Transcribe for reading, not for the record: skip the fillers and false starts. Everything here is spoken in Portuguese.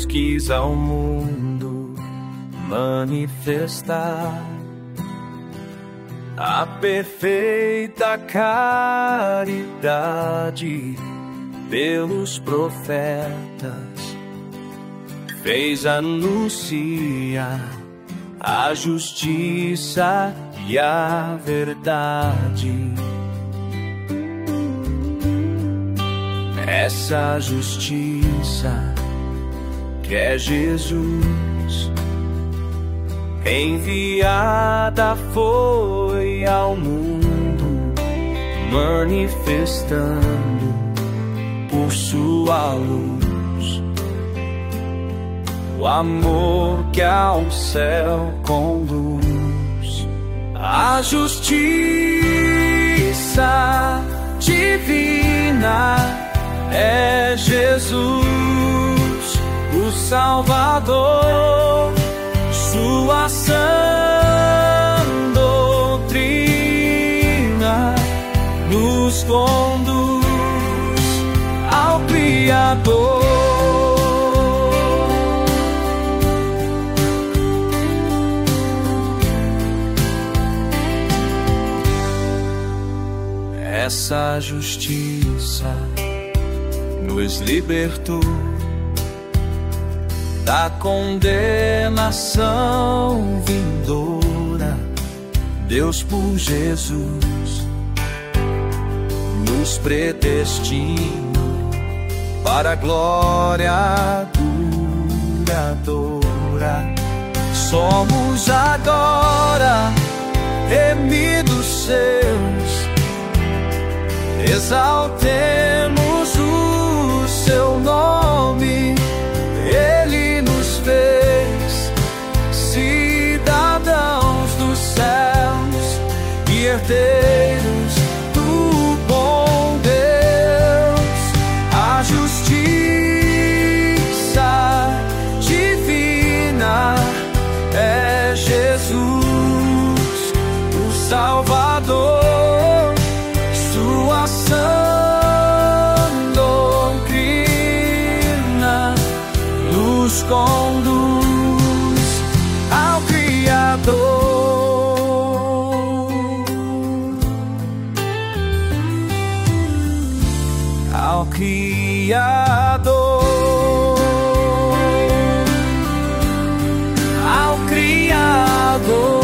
quis ao mundo manifestar a perfeita caridade. Pelos profetas fez anunciar a justiça e a verdade. Essa justiça que é Jesus, enviada foi ao mundo, manifestando por sua luz o amor que ao céu conduz. A justiça divina é Jesus, o Salvador. Sua sã doutrina nos conduz ao Criador. Essa justiça nos libertou da condenação vindoura. Deus por Jesus nos predestina para a glória duradoura. Somos agora remidos seus, exaltemos o seu nome. Ele nos fez cidadãos dos céus e herdeiros do bom Deus. A justiça divina é Jesus, o Salvador. Sua sã doutrina nos conduz ao Criador, ao Criador, ao Criador.